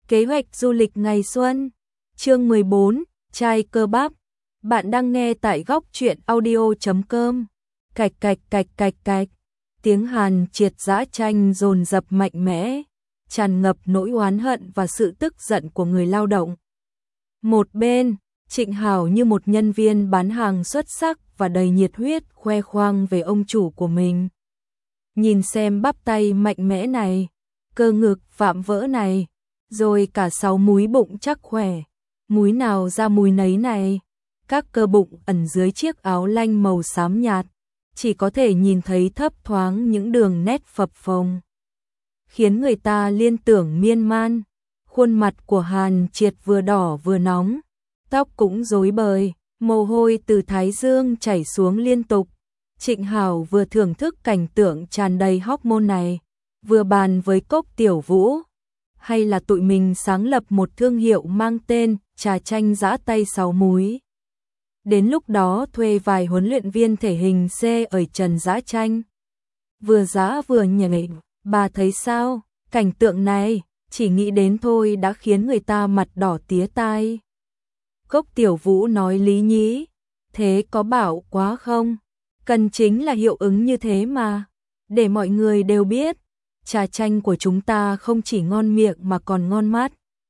Kế hoạch du lịch ngày xuân. Chương 14, chai cơ bắp. Bạn đang nghe tại góc truyện audio.com. Cạch cạch cạch cạch cạch. Tiếng Hàn Triệt giã tranh dồn dập mạnh mẽ, tràn ngập nỗi oán hận và sự tức giận của người lao động. Một bên, Trịnh Hảo như một nhân viên bán hàng xuất sắc và đầy nhiệt huyết khoe khoang về ông chủ của mình. Nhìn xem bắp tay mạnh mẽ này, cơ ngực vạm vỡ này, rồi cả 6 múi bụng chắc khỏe, múi nào ra múi nấy này. Các cơ bụng ẩn dưới chiếc áo lanh màu xám nhạt, chỉ có thể nhìn thấy thấp thoáng những đường nét phập phồng, khiến người ta liên tưởng miên man. Khuôn mặt của Hàn Triệt vừa đỏ vừa nóng, tóc cũng rối bời, mồ hôi từ thái dương chảy xuống liên tục. Trịnh Hảo vừa thưởng thức cảnh tượng tràn đầy hormone này, vừa bàn với Cốc Tiểu Vũ, hay là tụi mình sáng lập một thương hiệu mang tên trà chanh giã tay 6 múi. Đến lúc đó thuê vài huấn luyện viên thể hình C ở trần giã chanh. Vừa giã vừa nhảy, bà thấy sao? Cảnh tượng này, chỉ nghĩ đến thôi đã khiến người ta mặt đỏ tía tai. Cốc Tiểu Vũ nói lý nhí, thế có bảo quá không? Cần chính là hiệu ứng như thế mà. Để mọi người đều biết, trà chanh của chúng ta không chỉ ngon miệng mà còn ngon mắt.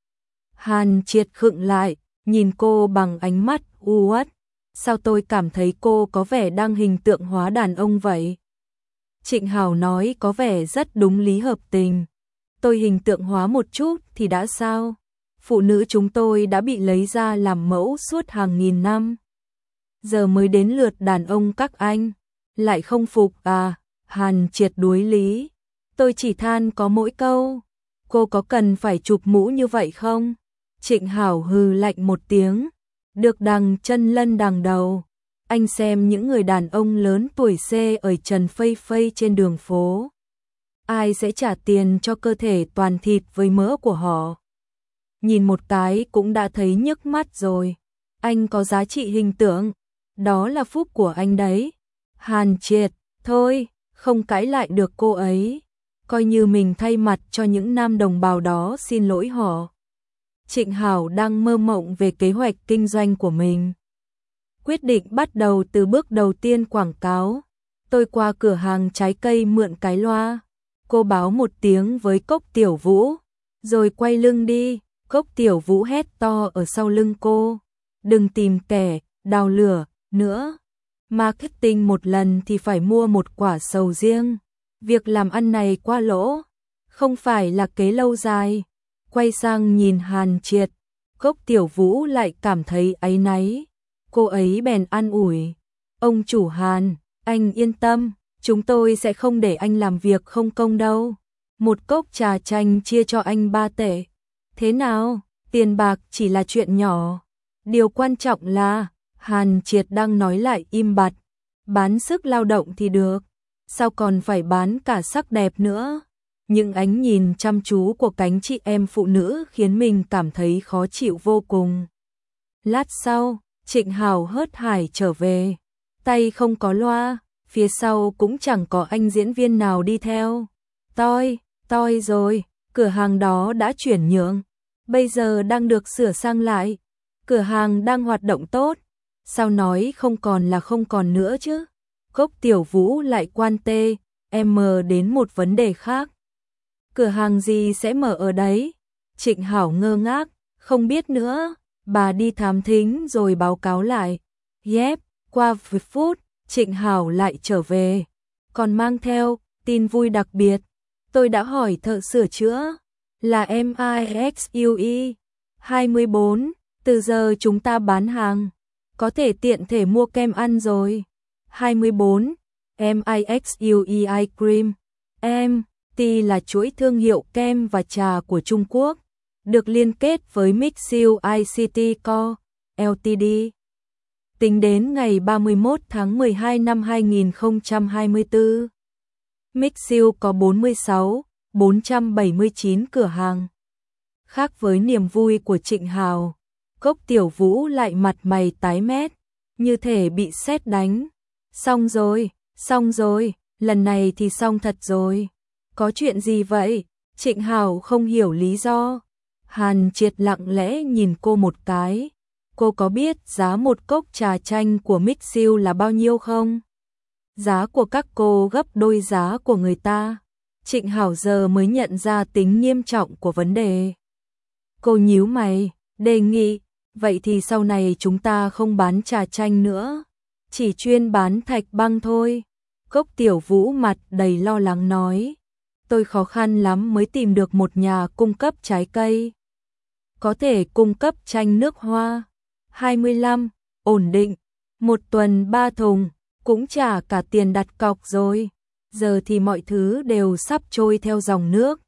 Hàn Triệt khựng lại, nhìn cô bằng ánh mắt u uất. Sao tôi cảm thấy cô có vẻ đang hình tượng hóa đàn ông vậy? Trịnh Hảo nói có vẻ rất đúng lý hợp tình. Tôi hình tượng hóa một chút thì đã sao? Phụ nữ chúng tôi đã bị lấy ra làm mẫu suốt hàng nghìn năm. Giờ mới đến lượt đàn ông các anh. Lại không phục à? Hàn Triệt đuối lý. Tôi chỉ than có mỗi câu. Cô có cần phải chụp mũ như vậy không? Trịnh Hảo hừ lạnh một tiếng. Được đằng chân lân đằng đầu. Anh xem những người đàn ông lớn tuổi C ở trần phây phây trên đường phố. Ai sẽ trả tiền cho cơ thể toàn thịt với mỡ của họ? Nhìn một cái cũng đã thấy nhức mắt rồi. Anh có giá trị hình tượng. Đó là phúc của anh đấy. Hàn Triệt, thôi, không cãi lại được cô ấy. Coi như mình thay mặt cho những nam đồng bào đó xin lỗi họ. Trịnh Hảo đang mơ mộng về kế hoạch kinh doanh của mình. Quyết định bắt đầu từ bước đầu tiên quảng cáo. Tôi qua cửa hàng trái cây mượn cái loa. Cô báo một tiếng với Cốc Tiểu Vũ, rồi quay lưng đi. Cốc Tiểu Vũ hét to ở sau lưng cô. Đừng tìm kẻ đào lửa nữa. Marketing một lần thì phải mua một quả sầu riêng. Việc làm ăn này quá lỗ, không phải là kế lâu dài. Quay sang nhìn Hàn Triệt, Cốc Tiểu Vũ lại cảm thấy áy náy. Cô ấy bèn an ủi. Ông chủ Hàn, anh yên tâm, chúng tôi sẽ không để anh làm việc không công đâu. Một cốc trà chanh chia cho anh 3 tệ. Thế nào, tiền bạc chỉ là chuyện nhỏ. Điều quan trọng là, Hàn Triệt đang nói lại im bặt. Bán sức lao động thì được, sao còn phải bán cả sắc đẹp nữa? Những ánh nhìn chăm chú của cánh chị em phụ nữ khiến mình cảm thấy khó chịu vô cùng. Lát sau, Trịnh Hảo hớt hải trở về. Tay không có loa, phía sau cũng chẳng có anh diễn viên nào đi theo. Toi rồi, cửa hàng đó đã chuyển nhượng. Bây giờ đang được sửa sang lại. Cửa hàng đang hoạt động tốt. Sao nói không còn là không còn nữa chứ? Cốc Tiểu Vũ lại quan tê, em đến một vấn đề khác. Cửa hàng gì sẽ mở ở đấy? Trịnh Hảo ngơ ngác, không biết nữa. Bà đi thám thính rồi báo cáo lại. Yep, qua vài phút, Trịnh Hảo lại trở về. Còn mang theo tin vui đặc biệt. Tôi đã hỏi thợ sửa chữa, là MIXUE 24, từ giờ chúng ta bán hàng, có thể tiện thể mua kem ăn rồi. 24, MIXUE Ice Cream, MT là chuỗi thương hiệu kem và trà của Trung Quốc, được liên kết với Mixiu ICT Co. Ltd. Tính đến ngày 31 tháng 12 năm 2024, Mixiu có 469 cửa hàng. Khác với niềm vui của Trịnh Hào, Cốc Tiểu Vũ lại mặt mày tái mét, như thể bị sét đánh. Xong rồi, lần này thì xong thật rồi. Có chuyện gì vậy? Trịnh Hào không hiểu lý do. Hàn Triệt lặng lẽ nhìn cô một cái. Cô có biết giá một cốc trà chanh của Mixu là bao nhiêu không? Giá của các cô gấp đôi giá của người ta. Trịnh Hảo giờ mới nhận ra tính nghiêm trọng của vấn đề. Cô nhíu mày, đề nghị, vậy thì sau này chúng ta không bán trà chanh nữa, chỉ chuyên bán thạch băng thôi. Cốc Tiểu Vũ mặt đầy lo lắng nói, tôi khó khăn lắm mới tìm được một nhà cung cấp trái cây. Có thể cung cấp chanh nước hoa. 25, ổn định, một tuần 3 thùng, cũng trả cả tiền đặt cọc rồi. Giờ thì mọi thứ đều sắp trôi theo dòng nước.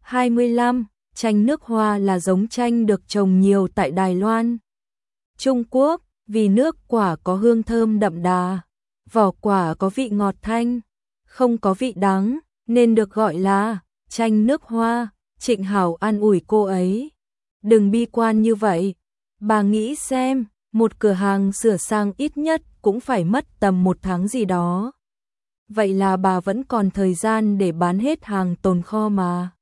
25, chanh nước hoa là giống chanh được trồng nhiều tại Đài Loan, Trung Quốc, vì nước quả có hương thơm đậm đà, vỏ quả có vị ngọt thanh, không có vị đắng, nên được gọi là chanh nước hoa. Trịnh Hảo an ủi cô ấy, đừng bi quan như vậy, bà nghĩ xem, một cửa hàng sửa sang ít nhất cũng phải mất tầm 1 tháng gì đó. Vậy là bà vẫn còn thời gian để bán hết hàng tồn kho mà.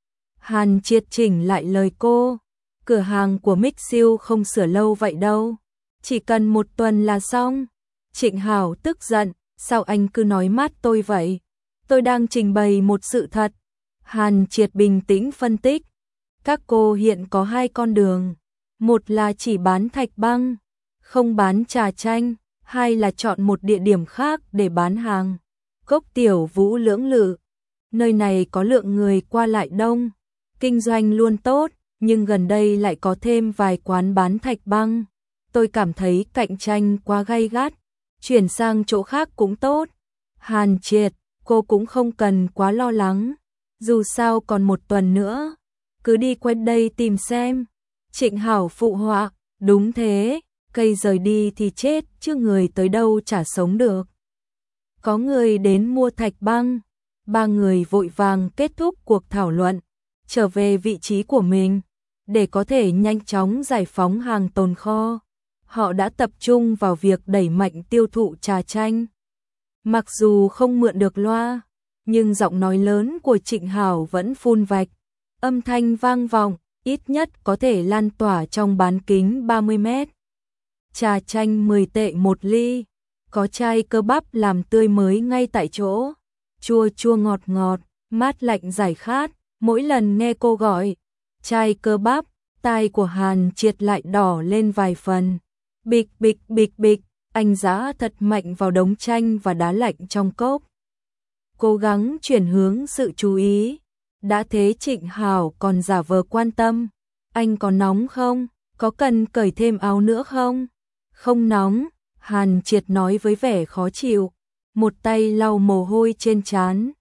Hàn Triệt chỉnh lại lời cô, cửa hàng của Mixu không sửa lâu vậy đâu, chỉ cần 1 tuần là xong. Trịnh Hảo tức giận, sao anh cứ nói mát tôi vậy? Tôi đang trình bày một sự thật. Hàn Triệt bình tĩnh phân tích, các cô hiện có 2 con đường, một là chỉ bán thạch băng, không bán trà chanh, hai là chọn một địa điểm khác để bán hàng. Cốc Tiểu Vũ lưỡng lự, nơi này có lượng người qua lại đông, kinh doanh luôn tốt, nhưng gần đây lại có thêm vài quán bán thạch băng. Tôi cảm thấy cạnh tranh quá gay gắt, chuyển sang chỗ khác cũng tốt. Hàn Triệt, cô cũng không cần quá lo lắng, dù sao còn 1 tuần nữa, cứ đi quanh đây tìm xem. Trịnh Hảo phụ họa, đúng thế, cây rời đi thì chết chứ người tới đâu chả sống được. Có người đến mua thạch băng, 3 người vội vàng kết thúc cuộc thảo luận, trở về vị trí của mình, để có thể nhanh chóng giải phóng hàng tồn kho. Họ đã tập trung vào việc đẩy mạnh tiêu thụ trà chanh. Mặc dù không mượn được loa, nhưng giọng nói lớn của Trịnh Hảo vẫn phun vạch, âm thanh vang vọng, ít nhất có thể lan tỏa trong bán kính 30 mét. Trà chanh 10 tệ 1 ly, có chai cơ bắp làm tươi mới ngay tại chỗ, chua chua ngọt ngọt, mát lạnh giải khát. Mỗi lần nghe cô gọi chai cơ bắp, tai của Hàn Triệt lại đỏ lên vài phần. Bịch bịch bịch bịch, anh giã thật mạnh vào đống chanh và đá lạnh trong cốc, cố gắng chuyển hướng sự chú ý. Đã thế Trịnh Hảo còn giả vờ quan tâm, anh có nóng không? Có cần cởi thêm áo nữa không? Không nóng, Hàn Triệt nói với vẻ khó chịu, một tay lau mồ hôi trên trán.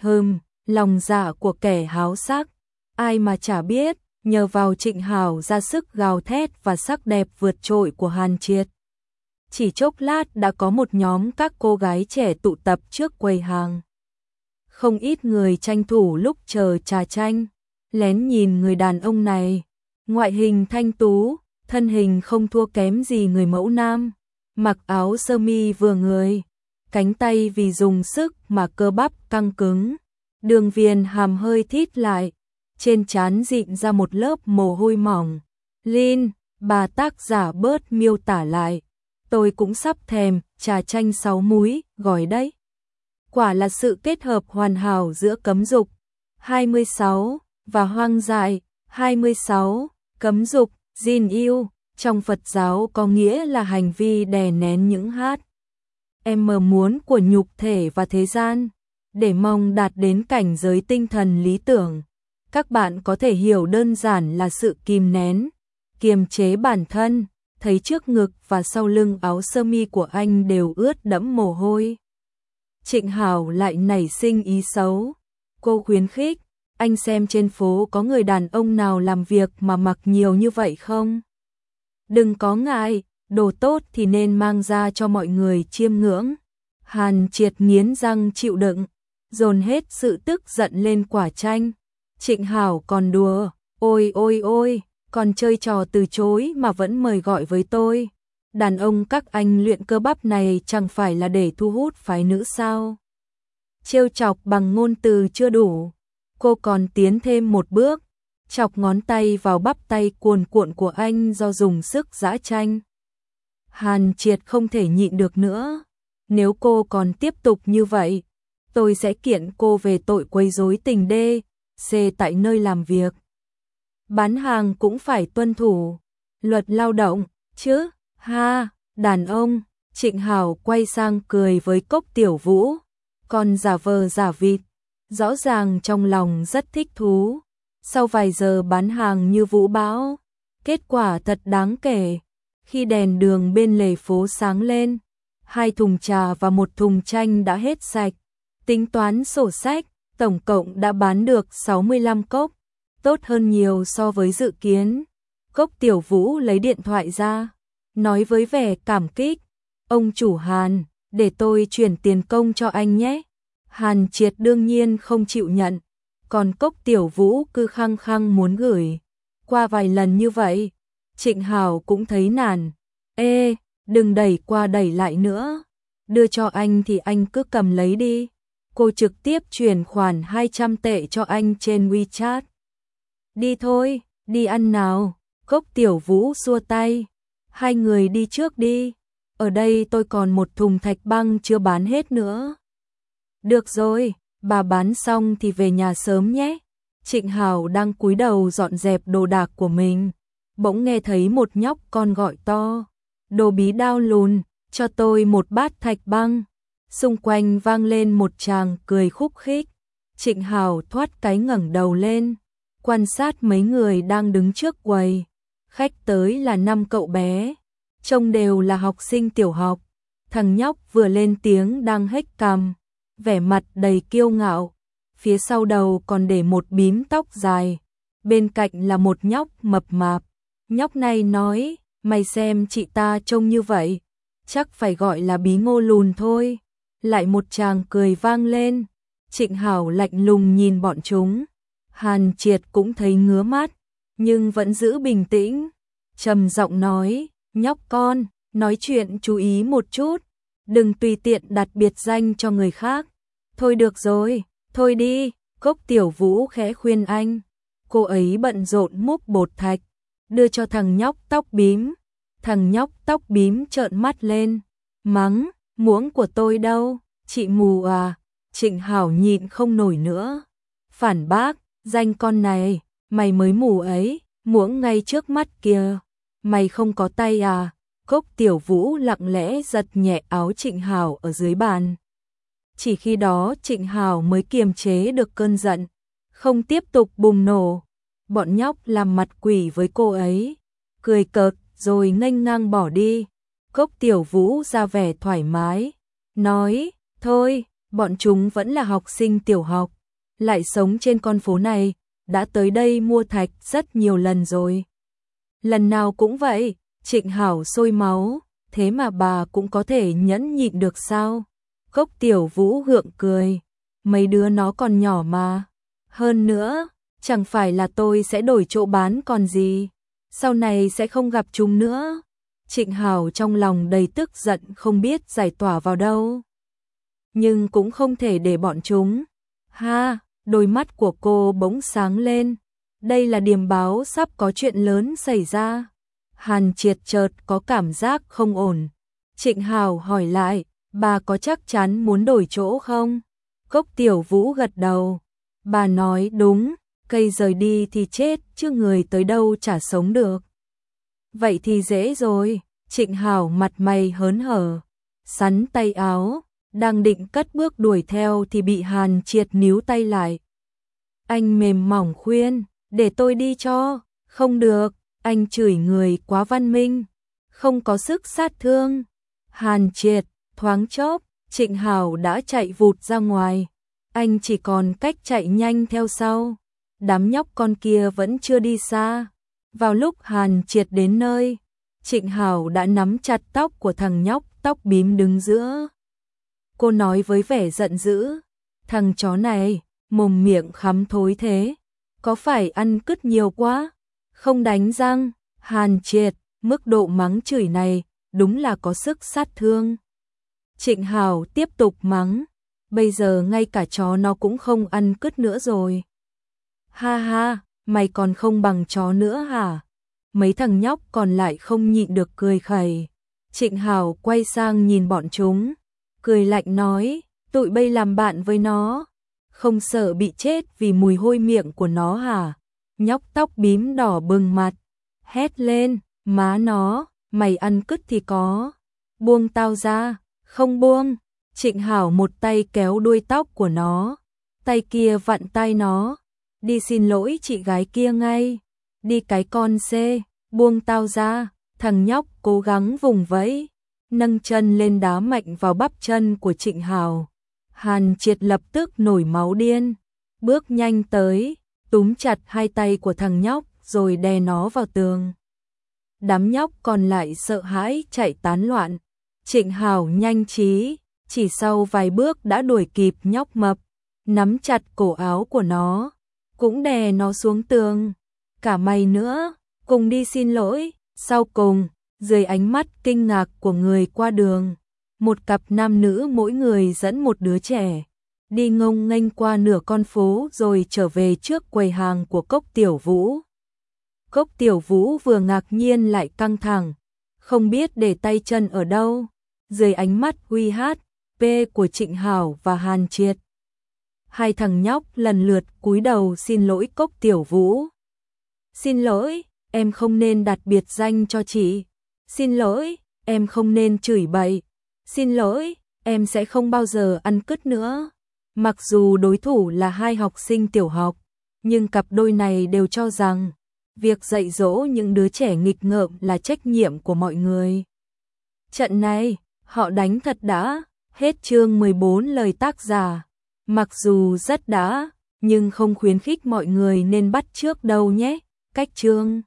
Lòng dạ của kẻ háo sắc, ai mà chả biết, nhờ vào Trịnh Hảo ra sức gào thét và sắc đẹp vượt trội của Hàn Triệt. Chỉ chốc lát đã có một nhóm các cô gái trẻ tụ tập trước quầy hàng. Không ít người tranh thủ lúc chờ trà chanh, lén nhìn người đàn ông này. Ngoại hình thanh tú, thân hình không thua kém gì người mẫu nam, mặc áo sơ mi vừa người, cánh tay vì dùng sức mà cơ bắp căng cứng, đường viền hàm hơi thít lại, trên trán dịn ra một lớp mồ hôi mỏng. Lin, bà tác giả bớt miêu tả lại, tôi cũng sắp thèm trà chanh 6 múi, gỏi đấy. Quả là sự kết hợp hoàn hảo giữa cấm dục 26 và hoang dại 26. Cấm dục, Jin yêu, trong Phật giáo có nghĩa là hành vi đè nén những muốn của nhục thể và thế gian, để mong đạt đến cảnh giới tinh thần lý tưởng. Các bạn có thể hiểu đơn giản là sự kìm nén, kiềm chế bản thân. Thấy trước ngực và sau lưng áo sơ mi của anh đều ướt đẫm mồ hôi, Trịnh Hảo lại nảy sinh ý xấu. Cô khuyến khích, anh xem trên phố có người đàn ông nào làm việc mà mặc nhiều như vậy không? Đừng có ngại, đồ tốt thì nên mang ra cho mọi người chiêm ngưỡng. Hàn Triệt nghiến răng chịu đựng, dồn hết sự tức giận lên quả chanh. Trịnh Hảo còn đùa, ôi ôi ôi, còn chơi trò từ chối mà vẫn mời gọi với tôi. Đàn ông các anh luyện cơ bắp này chẳng phải là để thu hút phái nữ sao? Trêu chọc bằng ngôn từ chưa đủ, cô còn tiến thêm một bước, chọc ngón tay vào bắp tay cuồn cuộn của anh do dùng sức giã chanh. Hàn Triệt không thể nhịn được nữa. Nếu cô còn tiếp tục như vậy, tôi sẽ kiện cô về tội quấy rối tình đê, tại nơi làm việc. Bán hàng cũng phải tuân thủ luật lao động, chứ, ha, đàn ông. Trịnh Hảo quay sang cười với Cốc Tiểu Vũ, còn giả vờ giả vịt, rõ ràng trong lòng rất thích thú. Sau vài giờ bán hàng như vũ bão, kết quả thật đáng kể. Khi đèn đường bên lề phố sáng lên, 2 thùng trà và 1 thùng chanh đã hết sạch. Tính toán sổ sách, tổng cộng đã bán được 65 cốc, tốt hơn nhiều so với dự kiến. Cốc Tiểu Vũ lấy điện thoại ra, nói với vẻ cảm kích, ông chủ Hàn, để tôi chuyển tiền công cho anh nhé. Hàn Triệt đương nhiên không chịu nhận, còn Cốc Tiểu Vũ cứ khăng khăng muốn gửi. Qua vài lần như vậy, Trịnh Hảo cũng thấy nản. Ê, đừng đẩy qua đẩy lại nữa, đưa cho anh thì anh cứ cầm lấy đi. Cô trực tiếp chuyển khoản 200 tệ cho anh trên WeChat. Đi thôi, đi ăn nào. Cốc Tiểu Vũ xua tay. Hai người đi trước đi. Ở đây tôi còn 1 thùng thạch băng chưa bán hết nữa. Được rồi, bà bán xong thì về nhà sớm nhé. Trịnh Hảo đang cúi đầu dọn dẹp đồ đạc của mình. Bỗng nghe thấy một nhóc con gọi to. Đồ bí đao lùn, cho tôi 1 bát thạch băng. Xung quanh vang lên một tràng cười khúc khích. Trịnh Hảo thoát cái ngẩng đầu lên, quan sát mấy người đang đứng trước quầy. Khách tới là 5 cậu bé, trông đều là học sinh tiểu học. Thằng nhóc vừa lên tiếng đang hếch cằm, vẻ mặt đầy kiêu ngạo. Phía sau đầu còn để một bím tóc dài, bên cạnh là một nhóc mập mạp. Nhóc này nói, mày xem chị ta trông như vậy, chắc phải gọi là bí ngô lùn thôi. Lại một tràng cười vang lên. Trịnh Hảo lạnh lùng nhìn bọn chúng. Hàn Triệt cũng thấy ngứa mắt, nhưng vẫn giữ bình tĩnh, trầm giọng nói, nhóc con, nói chuyện chú ý một chút, đừng tùy tiện đặt biệt danh cho người khác. Thôi được rồi, thôi đi. Cốc Tiểu Vũ khẽ khuyên anh. Cô ấy bận rộn múc bột thạch, đưa cho thằng nhóc tóc bím. Thằng nhóc tóc bím trợn mắt lên, mắng, muỗng của tôi đâu, chị mù à? Trịnh Hảo nhịn không nổi nữa, phản bác, danh con này, mày mới mù ấy, muỗng ngay trước mắt kìa, mày không có tay à? Cốc Tiểu Vũ lặng lẽ giật nhẹ áo Trịnh Hảo ở dưới bàn. Chỉ khi đó Trịnh Hảo mới kiềm chế được cơn giận, không tiếp tục bùng nổ. Bọn nhóc làm mặt quỷ với cô ấy, cười cợt rồi nghênh ngang bỏ đi. Cốc Tiểu Vũ ra vẻ thoải mái, nói, thôi, bọn chúng vẫn là học sinh tiểu học, lại sống trên con phố này, đã tới đây mua thạch rất nhiều lần rồi. Lần nào cũng vậy. Trịnh Hảo sôi máu, thế mà bà cũng có thể nhẫn nhịn được sao? Cốc Tiểu Vũ gượng cười, mấy đứa nó còn nhỏ mà. Hơn nữa, chẳng phải là tôi sẽ đổi chỗ bán còn gì, sau này sẽ không gặp chúng nữa. Trịnh Hảo trong lòng đầy tức giận không biết giải tỏa vào đâu. Nhưng cũng không thể để bọn chúng. Ha, đôi mắt của cô bỗng sáng lên. Đây là điềm báo sắp có chuyện lớn xảy ra. Hàn Triệt chợt có cảm giác không ổn. Trịnh Hảo hỏi lại, bà có chắc chắn muốn đổi chỗ không? Cốc Tiểu Vũ gật đầu. Bà nói đúng, cây rời đi thì chết chứ người tới đâu chả sống được. Vậy thì dễ rồi. Trịnh Hảo mặt mày hớn hở, sắn tay áo, đang định cất bước đuổi theo thì bị Hàn Triệt níu tay lại. Anh mềm mỏng khuyên, để tôi đi cho. Không được, anh chửi người quá văn minh, không có sức sát thương. Hàn Triệt, thoáng chốc, Trịnh Hảo đã chạy vụt ra ngoài. Anh chỉ còn cách chạy nhanh theo sau. Đám nhóc con kia vẫn chưa đi xa. Vào lúc Hàn Triệt đến nơi, Trịnh Hảo đã nắm chặt tóc của thằng nhóc tóc bím đứng giữa. Cô nói với vẻ giận dữ, thằng chó này, mồm miệng khắm thối thế, có phải ăn cứt nhiều quá, không đánh răng? Hàn Triệt, mức độ mắng chửi này đúng là có sức sát thương. Trịnh Hảo tiếp tục mắng, bây giờ ngay cả chó nó cũng không ăn cứt nữa rồi. Ha ha, mày còn không bằng chó nữa hả? Mấy thằng nhóc còn lại không nhịn được cười khẩy. Trịnh Hào quay sang nhìn bọn chúng, cười lạnh nói, tụi bay làm bạn với nó, không sợ bị chết vì mùi hôi miệng của nó hả? Nhóc tóc bím đỏ bừng mặt, hét lên, má nó, mày ăn cứt thì có, buông tao ra, không buông. Trịnh Hảo một tay kéo đuôi tóc của nó, tay kia vặn tai nó, đi xin lỗi chị gái kia ngay, đi cái con xê, buông tao ra. Thằng nhóc cố gắng vùng vẫy, nâng chân lên đá mạnh vào bắp chân của Trịnh Hào. Hàn Triệt lập tức nổi máu điên, bước nhanh tới, túm chặt hai tay của thằng nhóc rồi đè nó vào tường. Đám nhóc còn lại sợ hãi chạy tán loạn. Trịnh Hào nhanh trí, chỉ sau vài bước đã đuổi kịp nhóc mập, nắm chặt cổ áo của nó, cũng đè nó xuống tường. Cả mày nữa, cùng đi xin lỗi. Sau cùng, dưới ánh mắt kinh ngạc của người qua đường, một cặp nam nữ mỗi người dẫn một đứa trẻ, đi ngông nghênh qua nửa con phố rồi trở về trước quầy hàng của Cốc Tiểu Vũ. Cốc Tiểu Vũ vừa ngạc nhiên lại căng thẳng, không biết để tay chân ở đâu, dưới ánh mắt uy hát, p của Trịnh Hảo và Hàn Triệt. Hai thằng nhóc lần lượt cúi đầu xin lỗi Cốc Tiểu Vũ. Xin lỗi, em không nên đặt biệt danh cho chị. Xin lỗi, em không nên chửi bậy. Xin lỗi, em sẽ không bao giờ ăn cứt nữa. Mặc dù đối thủ là hai học sinh tiểu học, nhưng cặp đôi này đều cho rằng việc dạy dỗ những đứa trẻ nghịch ngợm là trách nhiệm của mọi người. Trận này, họ đánh thật đã. Hết chương 14 lời tác giả. Mặc dù rất đã, nhưng không khuyến khích mọi người nên bắt chước đâu nhé. Cách chương